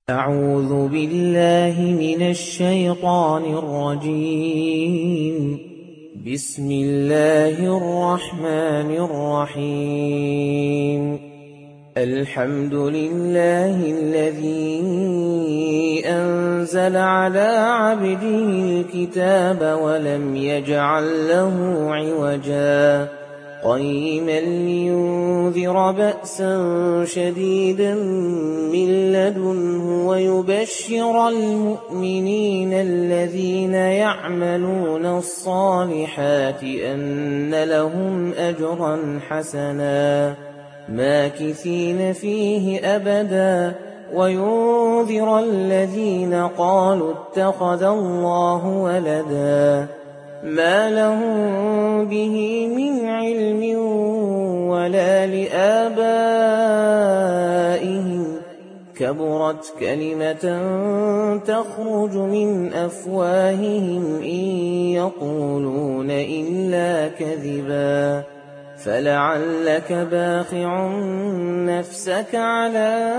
أعوذ بالله من الشيطان الرجيم. بسم الله الرحمن الرحيم. الحمد لله الذي أنزل على عبده الكتاب ولم يجعل له عوجا قيما لينذر بأسا شديدا من لدنه ويبشر المؤمنين الذين يعملون الصالحات أن لهم أجرا حسنا ماكثين فيه أبدا وينذر الذين قالوا اتخذ الله ولدا ما لهم به من علم ولا لآبائهم كبرت كلمة تخرج من أفواههم إن يقولون إلا كذبا فلعلك باخع نفسك على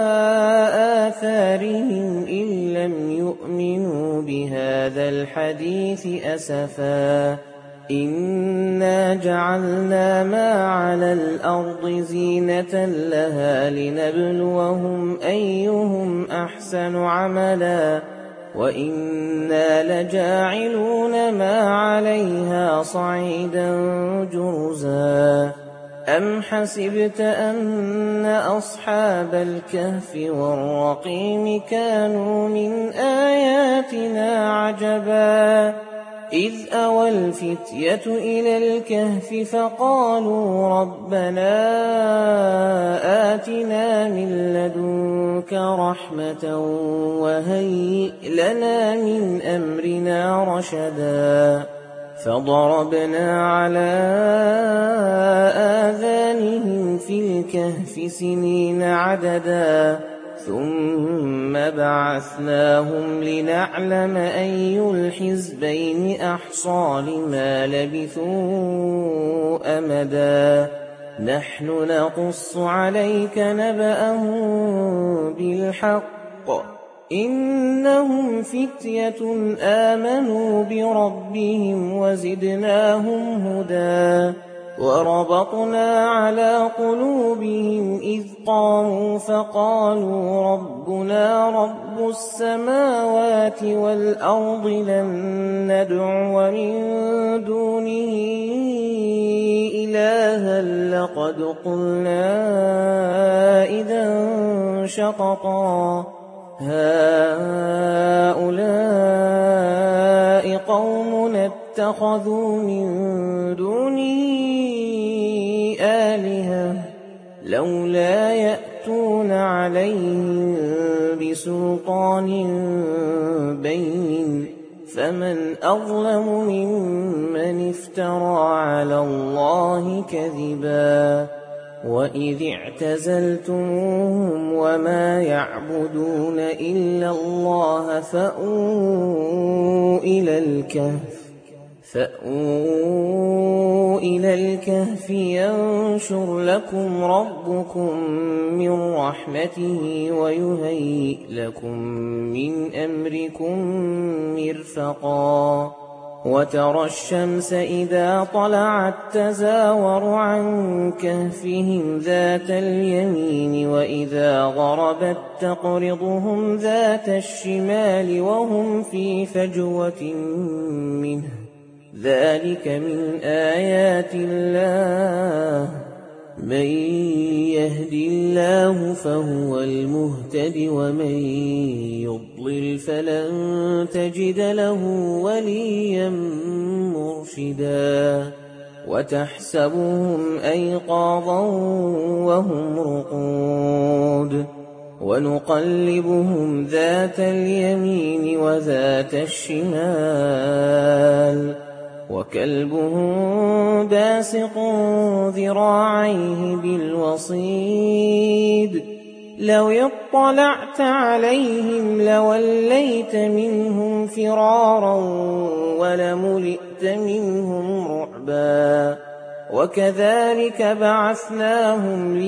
آثارهم إن لم يؤمنوا بهذا الحديث أسفا إنا جعلنا ما على الأرض زينة لها لنبلوهم أيهم أحسن عملا وإنا لجاعلون ما عليها صعيدا جرزا أم حسبت أن أصحاب الكهف والرقيم كانوا من آياتنا عجبا إذ أوى الفتية إلى الكهف فقالوا ربنا آتنا من لدنك رحمة وهيئ لنا من أمرنا رشدا فضربنا على آذانهم في الكهف سنين عددا ثم بعثناهم لنعلم أي الحزبين أحصى لما لبثوا أمدا نحن نقص عليك نبأهم بالحق إنهم فتية آمنوا بربهم وزدناهم هدى وربطنا على قلوبهم إذ قاموا فقالوا ربنا رب السماوات والأرض لن ندعو من دونه إلها لقد قلنا إذا شططا هؤلاء قومنا اتخذوا من دونه آلهة لولا يأتون عليهم بسلطان بين فمن أظلم ممن افترى على الله كذبا وإذ اعتزلتموهم وما يعبدون إلا الله فأووا إلى الكهف ينشر لكم ربكم من رحمته ويهيئ لكم من أمركم مرفقا وترى الشمس إذا طلعت تزاور عن كهفهم ذات اليمين وإذا غربت تقرضهم ذات الشمال وهم في فجوة منه ذلك من آيات الله من يهد الله فهو المهتد ومن يضلل فلن تجد له وليا مرشدا وتحسبهم أيقاظا وهم رقود ونقلبهم ذات اليمين وذات الشمال وكلبهم باسط ذراعيه بالوصيد لو اطلعت عليهم لوليت منهم فرارا ولملئت منهم رعبا وكذلك بعثناهم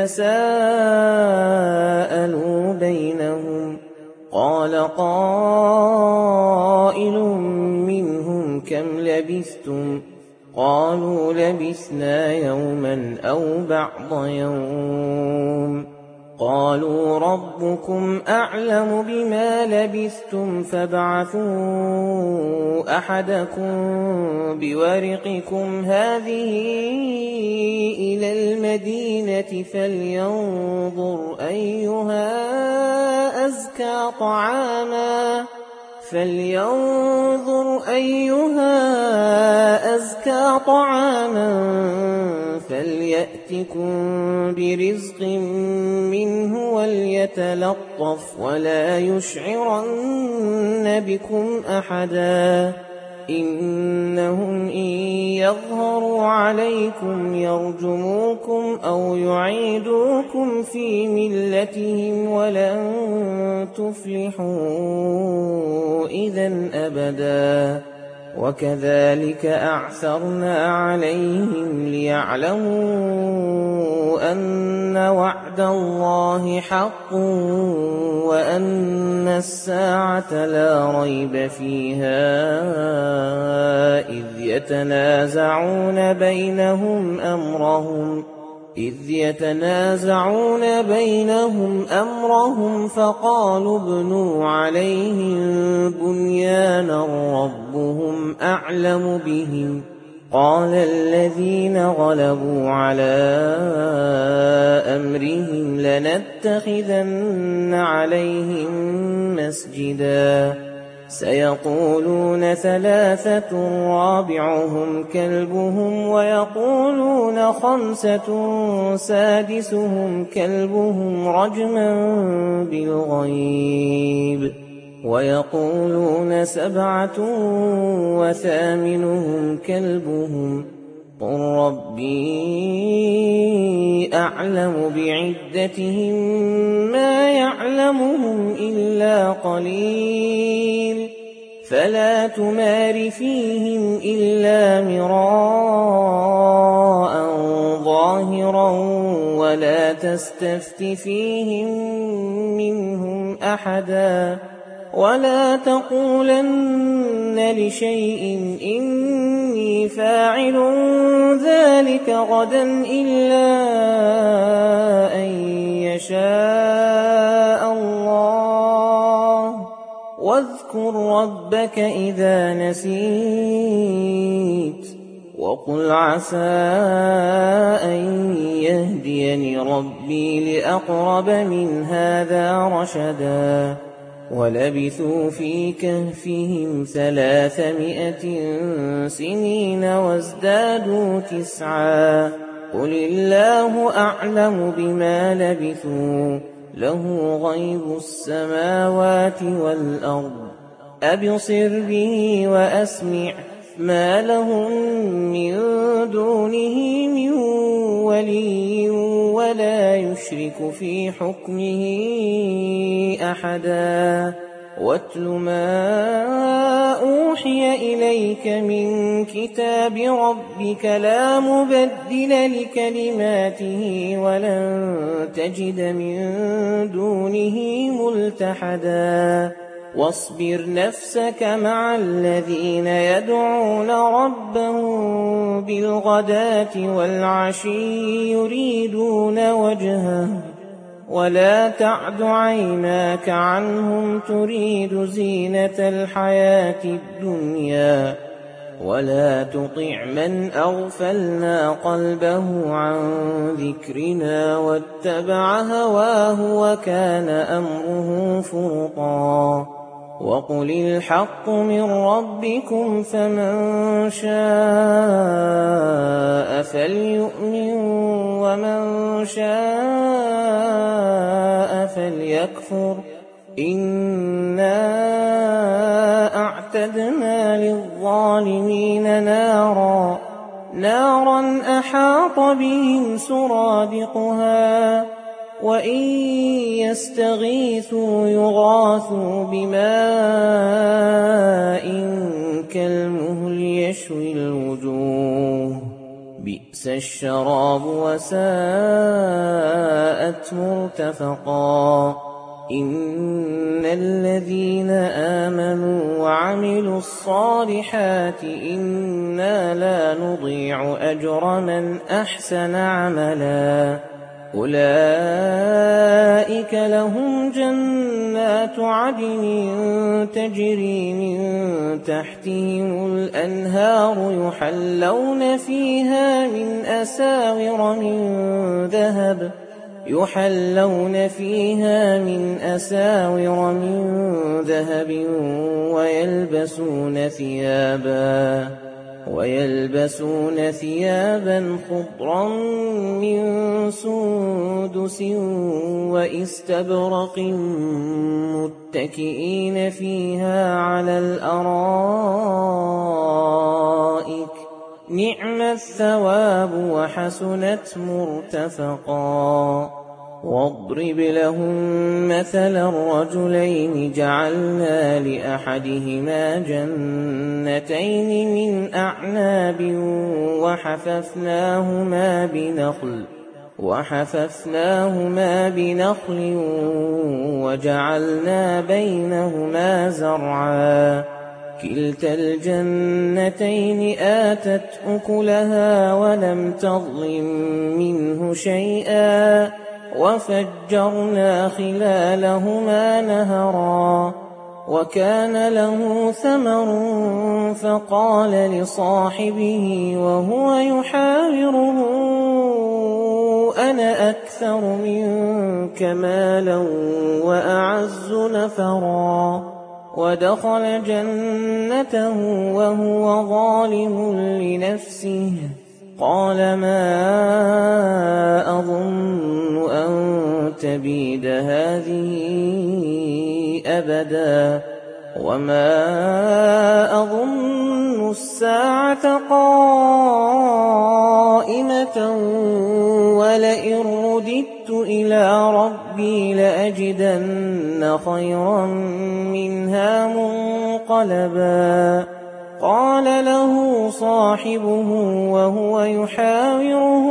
ليتساءلوا بينهم قال قائل منهم كم لبثتم قالوا لبثنا يوما أو بعض يوم قالوا ربكم أعلم بما لبثتم فابعثوا أحدكم بورقكم هذه إلى المدينة فلينظر أيها أزكى طعاما فليأتكم برزق منه وليتلطف ولا يشعرن بكم أحدا إنهم إن يظهروا عليكم يرجموكم أو يعيدوكم في ملتهم ولن تفلحوا إذن أبدا وكذلك أعثرنا عليهم ليعلموا أن وعد الله حق وأن الساعة لا ريب فيها إذ يتنازعون بينهم أمرهم فقالوا ابنوا عليهم بنيانا ربهم أعلم بهم قال الذين غلبوا على أمرهم لنتخذن عليهم مسجدا سيقولون ثلاثة رابعهم كلبهم ويقولون خمسة سادسهم كلبهم رجما بالغيب ويقولون سبعة وثامنهم كلبهم قل ربي أعلم بعدتهم ما يعلمهم إلا قليل فلا تمار فيهم إلا مراء ظاهرا ولا تستفت فيهم منهم أحدا ولا تقولن لشيء إني فاعل ذلك غدا إلا أن يشاء الله واذكر ربك إذا نسيت وقل عسى أن يهديني ربي لأقرب من هذا رشدا ولبثوا في كهفهم 300 سنين وازدادوا 9 قل الله أعلم بما لبثوا له غيب السماوات والأرض أبصر به وأسمع ما لهم من دونه من ولي ولا يشرك في حكمه أحدا واتل ما أوحي إليك من كتاب ربك لا مبدل لكلماته ولن تجد من دونه ملتحدا واصبر نفسك مع الذين يدعون ربهم بالغداة والعشي يريدون وجهه ولا تعد عيناك عنهم تريد زينة الحياة الدنيا ولا تطع من أغفلنا قلبه عن ذكرنا واتبع هواه وكان أمره فرطا وقل الحق من ربكم فمن شاء فليؤمن ومن شاء فليكفر إنا أعتدنا للظالمين نارا أحاط بهم سرادقها وإن يستغيثوا يغاثوا بماء كالمهل يشوي الوجوه بئس بئس الشراب وساءت مرتفقا إن الذين آمنوا وعملوا الصالحات إنا لا نضيع أجر من أحسن عملا أولئك لهم جنات عدن تجري من تحتهم الأنهار يحلون فيها من أساور من ذهب ويلبسون ثيابا خضرا من سندس وإستبرق متكئين فيها على الأرائك نعم الثواب وحسنت مرتفقا واضرب لهم مثل الرجلين جعلنا لأحدهما جنتين من أعناب وحففناهما بنخل وجعلنا بينهما زرعا كلتا الجنتين آتت أكلها ولم تظلم منه شيئا وفجرنا خلالهما نهرا وكان له ثمر فقال لصاحبه وهو يحاوره أنا أكثر منك مالا وأعز نفرا ودخل جنته وهو ظالم لنفسه قال ما أظن أن تبيد هذه أبدا وما أظن الساعة قائمة ولئن رددت إلى ربي لأجدن خيرا منها منقلبا قال له صاحبه وهو يحاوره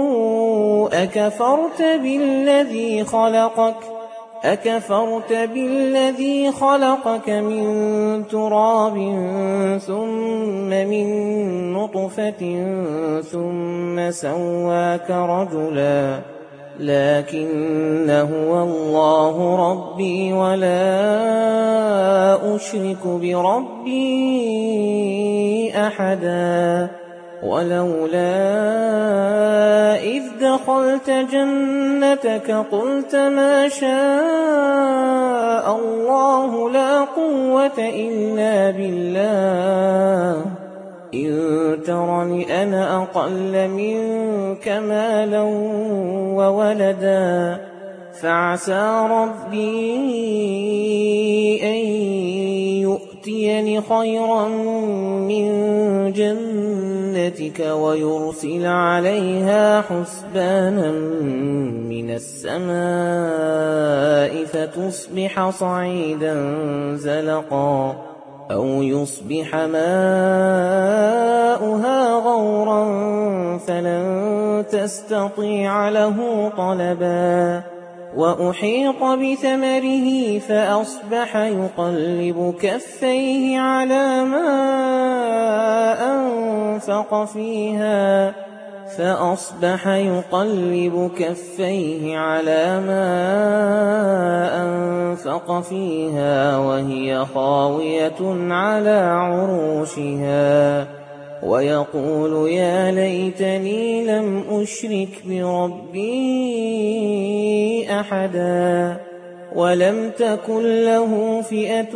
أكفرت بالذي خلقك من تراب ثم من نطفة ثم سواك رجلا لكن هو الله ربي ولا أشرك بربي أحدا ولولا إذ دخلت جنتك قلت ما شاء الله لا قوة إلا بالله إن ترني أنا أقل منك مالا وولدا فعسى ربي أن يؤتيني خيرا من جنتك ويرسل عليها حسبانا من السماء فتصبح صعيدا زلقا أو يصبح ماؤها غورا فلن تستطيع له طلبا وأحيط بثمره فأصبح يقلب كفيه على ما أنفق فيها وهي خاوية على عروشها ويقول يا ليتني لم أشرك بربي أحدا ولم تكن له فئة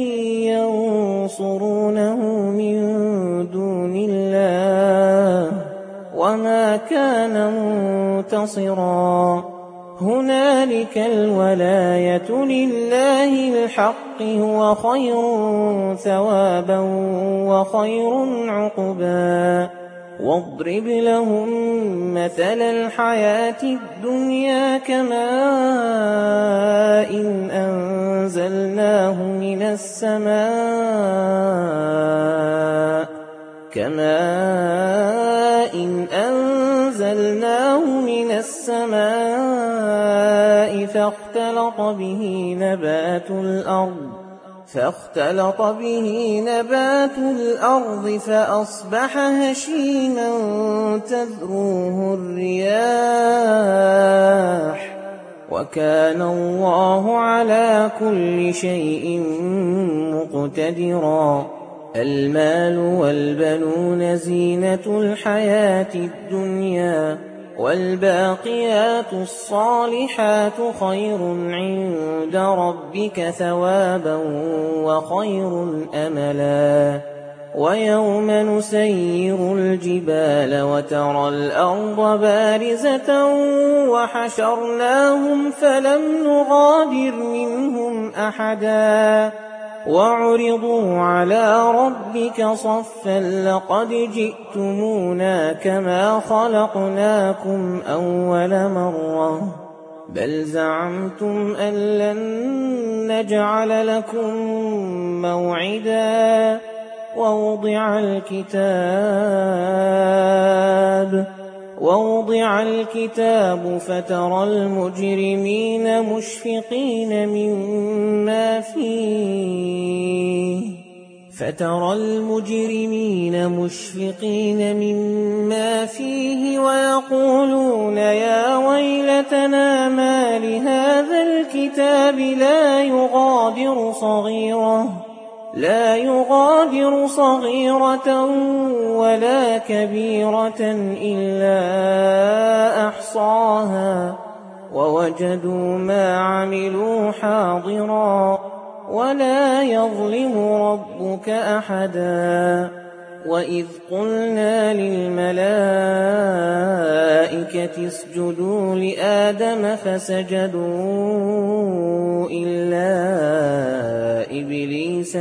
ينصرونه من دون الله وما كان منتصرا هنالك الولاية لله الحق هو خير ثوابا وخير عقبا واضرب لهم مثل الحياة الدنيا كماء أنزلناه من فاختلط به نبات الأرض فأصبح هشيما تذروه الرياح وكان الله على كل شيء مقتدرا. المال والبنون زينة الحياة الدنيا والباقيات الصالحات خير عند ربك ثوابا وخير أملا. ويوم نسير الجبال وترى الأرض بارزة وحشرناهم فلم نغادر منهم أحدا وعرضوا على ربك صفا لقد جئتمونا كما خلقناكم أول مرة بل زعمتم أن لن نجعل لكم موعدا. ووضع الكتاب فترى المجرمين مشفقين مما فيه ويقولون يا ويلتنا ما لهذا الكتاب لا يغادر صغيرة ولا كبيرة إلا أحصاها ووجدوا ما عملوا حاضرا ولا يظلم ربك أحدا. وإذ قلنا للملائكة اسجدوا لآدم فسجدوا إلا إبليس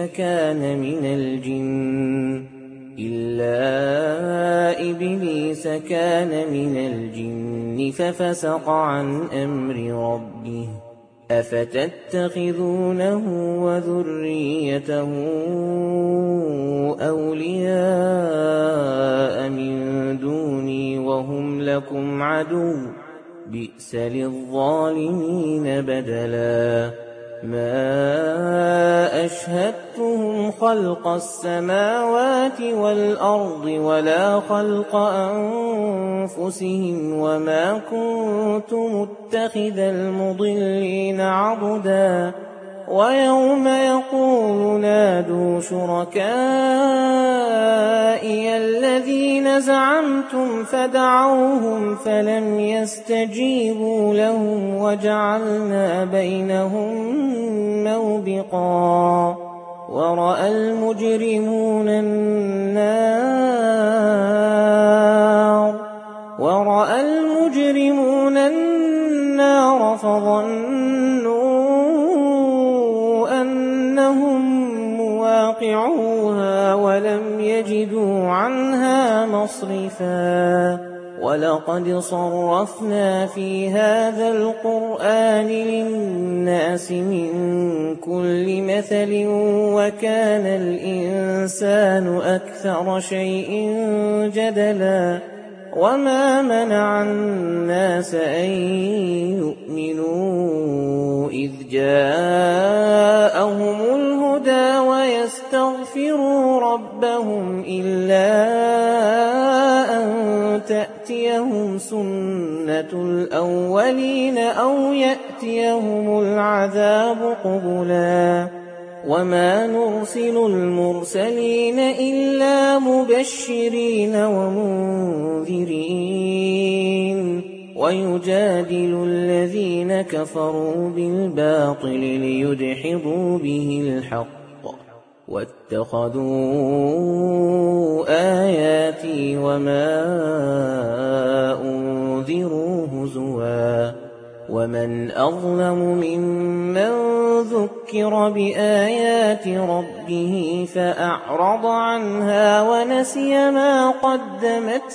كان من الجن ففسق عن أمر ربه أفتتخذونه وذريته أولياء من دوني وهم لكم عدو بئس للظالمين بدلا. ما أشهدتهم خلق السماوات والأرض ولا خلق أنفسهم وما كنت متخذ المضلين عضدا. ويوم يقول نادوا شركائي الذين زعمتم فدعوهم فلم يستجيبوا لهم وجعلنا بينهم موبقا. ورأى المجرمون النار فظنوا أنهم مواقعوها ولم يجدوا عنها مصرفا. ولقد صرفنا في هذا القرآن للناس من كل مثل وكان الإنسان أكثر شيء جدلا. وما منع الناس أن يؤمنوا إذ جاءهم الهدى ويستغفروا ربهم إلا أن تأتيهم سنة الأولين أو يأتيهم العذاب قبلا. وما نرسل المرسلين إلا مبشرين ومنذرين ويجادل الذين كفروا بالباطل ليدحضوا به الحق واتخذوا آياتي وما أنذروا هزوا. ومن أظلم ممن ذكر بآيات ربه فأعرض عنها ونسي ما قدمت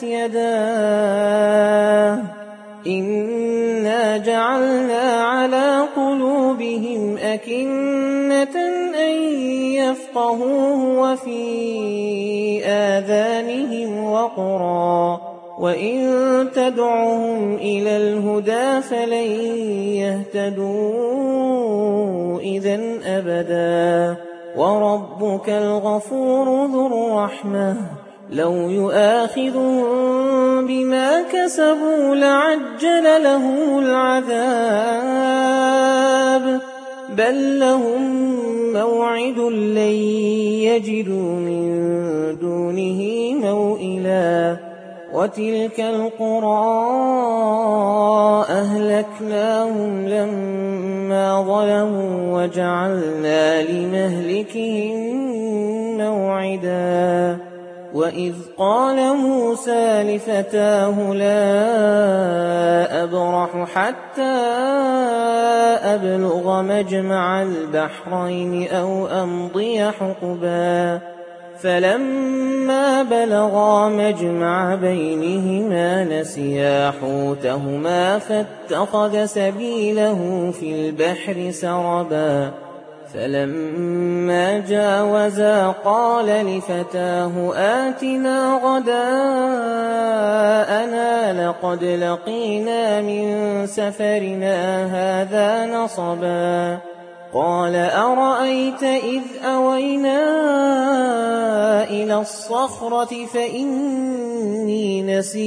يداه إنا جعلنا على قلوبهم أكنة أن يفقهوه وفي آذانهم وقرا وإن تدعهم إلى الهدى فلن يهتدوا إذن أبدا وربك الغفور ذو الرحمة لو يؤاخذهم بما كسبوا لعجل لهم العذاب بل لهم موعد لن يجدوا من دونه موئلا وتلك القرى أهلكناهم لما ظلموا وجعلنا لمهلكهم موعدا وإذ قال موسى لفتاه لا أبرح حتى أبلغ مجمع البحرين أو أمضي حقبا فلما بلغا مجمع بينهما نسيا حوتهما فاتخذ سبيله في البحر سربا فلما جاوزا قال لفتاه آتنا غداءنا لقد لقينا من سفرنا هذا نصبا قال أرأيت إذ أوينا إلى الصخرة فإني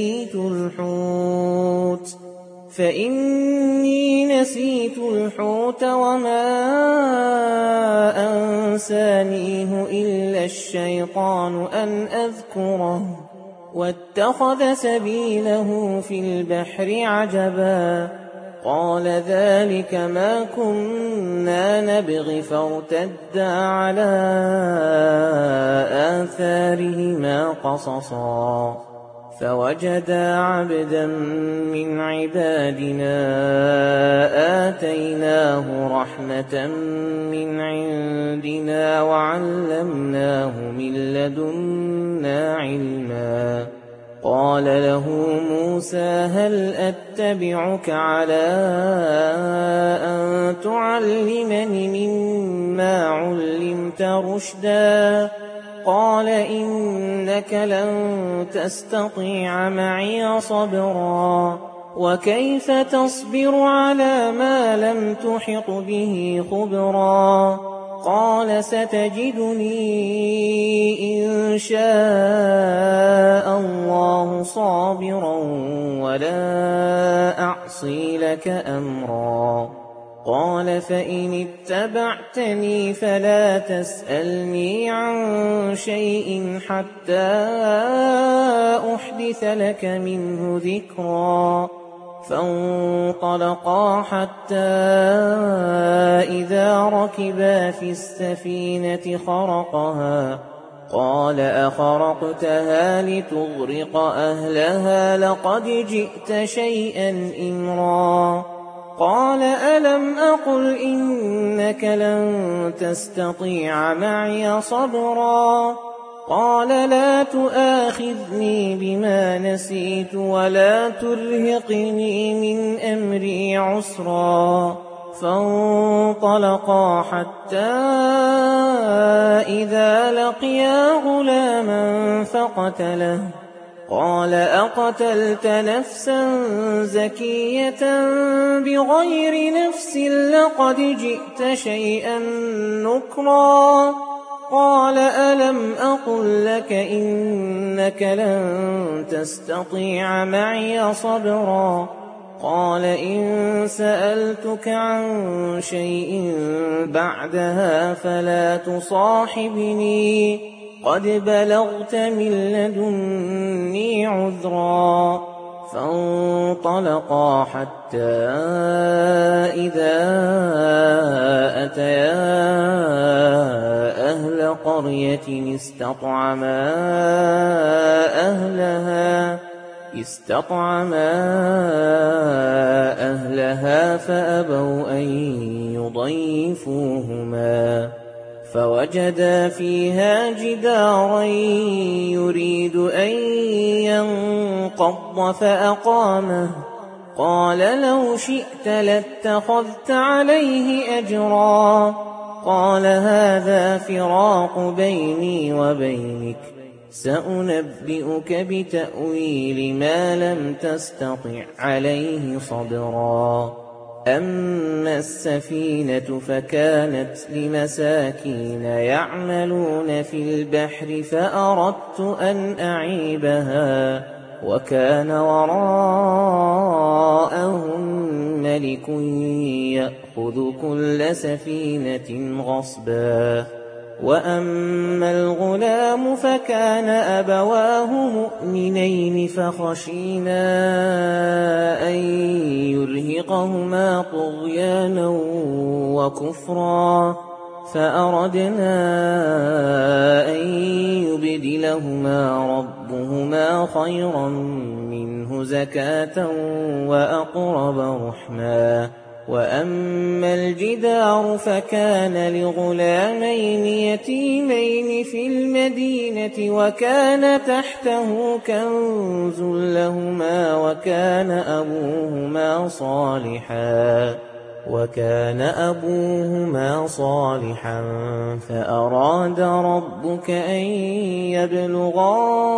نسيت الحوت وما أنسانيه إلا الشيطان أن أذكره واتخذ سبيله في البحر عجبا قال ذلك ما كنا نبغي فارتدا على آثارهما قصصا فوجدا عبدا من عبادنا آتيناه رحمة من عندنا وعلمناه من لدنا علما قال له موسى هل أتبعك على أن تعلمني مما علمت رشدا قال إنك لن تستطيع معي صبرا وكيف تصبر على ما لم تحط به خبرا قال ستجدني إن شاء الله صابرا ولا أعصي لك أمرا قال فإن اتبعتني فلا تسألني عن شيء حتى أحدث لك منه ذكرا فانطلقا حتى إذا ركبا في السفينة خرقها قال أخرقتها لتغرق أهلها لقد جئت شيئا إمرا قال ألم أقل إنك لن تستطيع معي صبرا قال لا تؤاخذني بما نسيت ولا ترهقني من أمري عسرا فانطلقا حتى إذا لقيا غلاما فقتله قال أقتلت نفسا زكية بغير نفس لقد جئت شيئا نكرا قال ألم أقل لك إنك لن تستطيع معي صبرا قال إن سألتك عن شيء بعدها فلا تصاحبني قد بلغت من لدني عذرا فانطلقا حتى إذا أتيا أهل قرية استطعما أهلها فأبوا أن يضيفوهما فوجدا فيها جدارا يريد أن ينقض فأقامه قال لو شئت لاتخذت عليه أجرا قال هذا فراق بيني وبينك سأنبئك بتأويل ما لم تستطع عليه صبرا أما السفينة فكانت لمساكين يعملون في البحر فأردت أن أعيبها وكان وراءهم ملك يأخذ كل سفينة غصبا وأما الغلام فكان أبواه مؤمنين فخشينا أن يرهقهما طغيانا وكفرا فأردنا أن يبدلهما ربهما خيرا منه زكاة وأقرب رحما وأما الجدار فكان لغلامين يتيمين في المدينة وكان تحته كنز لهما وكان أبوهما صالحا فأراد ربك أن يبلغا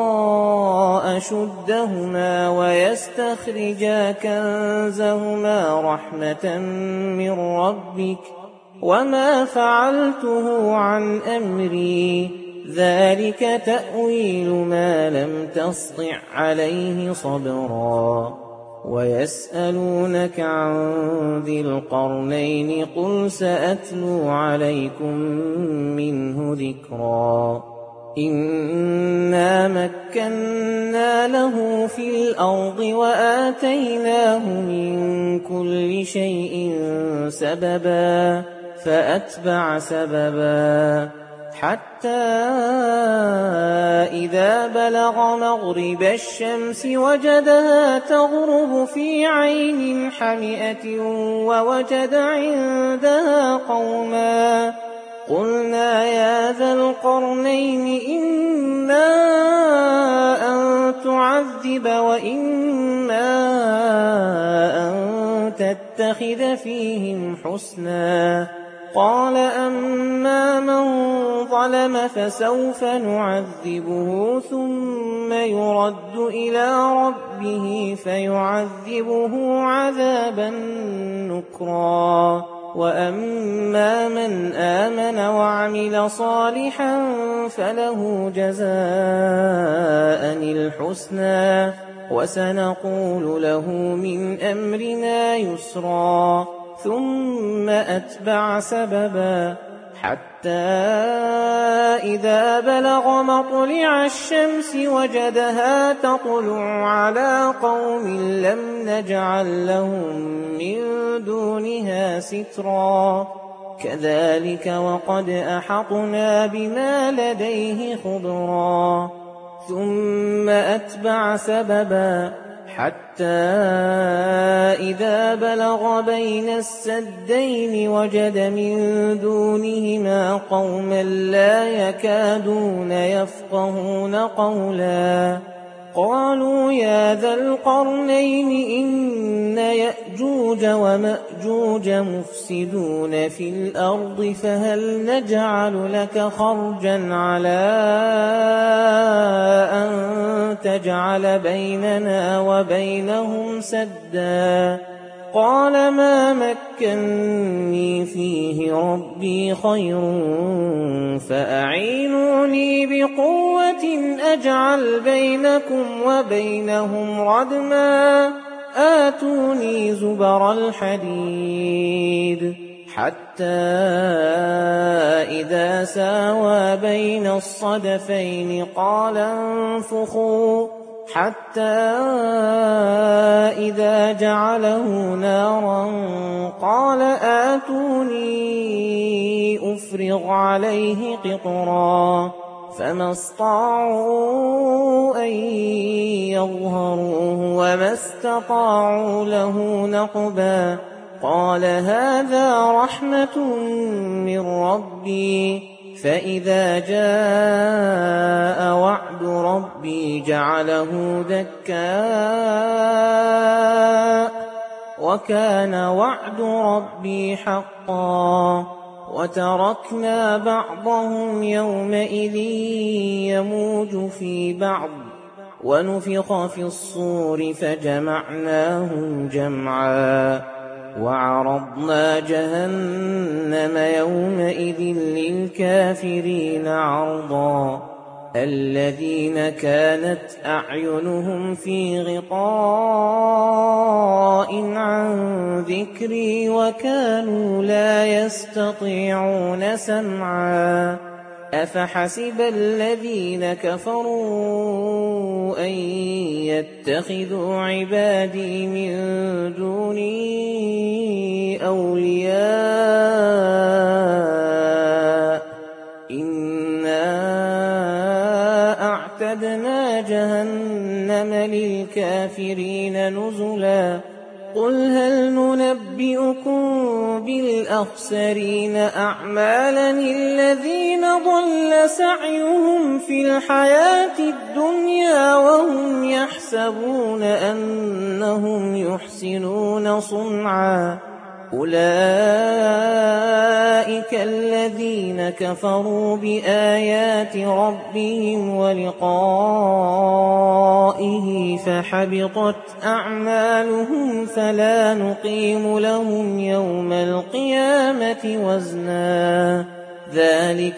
أشدهما ويستخرجا كنزهما رحمة من ربك وما فعلته عن أمري ذلك تأويل ما لم تسطع عليه صبرا ويسألونك عن ذي القرنين قل سأتلو عليكم منه ذكرا إنا مكنا له في الأرض وآتيناه من كل شيء سببا فأتبع سببا حتى إذا بلغ مغرب الشمس وجدها تغرب في عين حمئة ووجد عندها قوما قلنا يا ذا القرنين إما أن تعذب وإما أن تتخذ فيهم حسنا قال أما من ظلم فسوف نعذبه ثم يرد إلى ربه فيعذبه عذابا نكرا وأما من آمن وعمل صالحا فله جزاء الحسنى وسنقول له من أمرنا يسرا ثم أتبع سببا حتى إذا بلغ مطلع الشمس وجدها تطلع على قوم لم نجعل لهم من دونها سترا كذلك وقد أحطنا بما لديه خبرا ثم أتبع سببا حتى إذا بلغ بين السدين وجد من دونهما قوما لا يكادون يفقهون قولا قالوا يا ذا القرنين إن يأجوج ومأجوج مفسدون في الأرض فهل نجعل لك خرجا على أن تجعل بيننا وبينهم سدا قال ما مكني فيه ربي خير فأعينوني بقوة أجعل بينكم وبينهم ردما آتوني زبر الحديد حتى إذا ساوى بين الصدفين قال انفخوا حتى إذا جعله نارا قال آتوني أفرغ عليه قطرا فما استطاعوا أن يظهروه وما استطاعوا له نقبا قال هذا رحمة من ربي فإذا جاء وعد ربي جعله دكاء وكان وعد ربي حقا وتركنا بعضهم يومئذ يموج في بعض ونفخ في الصور فجمعناهم جمعا وعرضنا جهنم يومئذ للكافرين عرضا الذين كانت أعينهم في غطاء عن ذكري وكانوا لا يستطيعون سمعا أفحسب الذين كفروا أن يتخذوا عبادي من دوني أولياء إنا أعتدنا جهنم للكافرين نزلا قل هل ننبئكم بالأخسرين أعمالا الذين ضل سعيهم في الحياة الدنيا وهم يحسبون أنهم يحسنون صنعا أولئك الذين كفروا بآيات ربهم ولقائه فحبطت أعمالهم فلا نقيم لهم يوم القيامة وزنا ذلك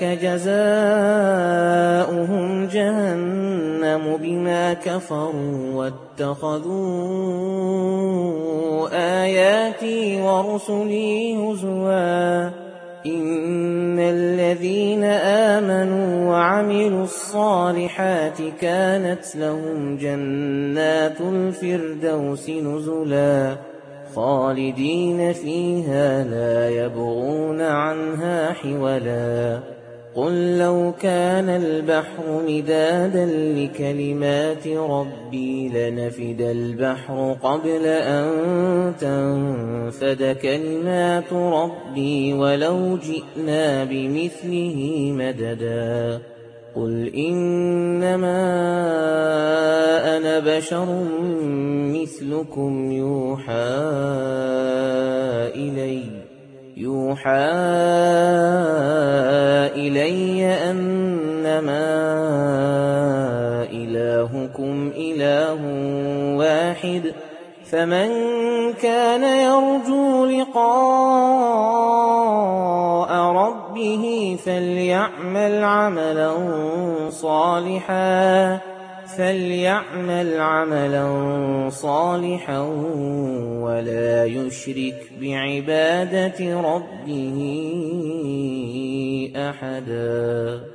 جزاؤهم جهنم بما كفروا واتخذوا آياتي ورسلي هزوا إن الذين آمنوا وعملوا الصالحات كانت لهم جنات الفردوس نزلا خالدين فيها لا يبغون عنها حولا قل لو كان البحر مدادا لكلمات ربي لنفد البحر قبل أن تنفد كلمات ربي ولو جئنا بمثله مددا قل إنما أنا بشر مثلكم يوحى إلي أنما إلهكم إله واحد فمن كان يرجو لقاء ربه فليعمل عملا صالحا ولا يشرك بعبادة ربه أحدا.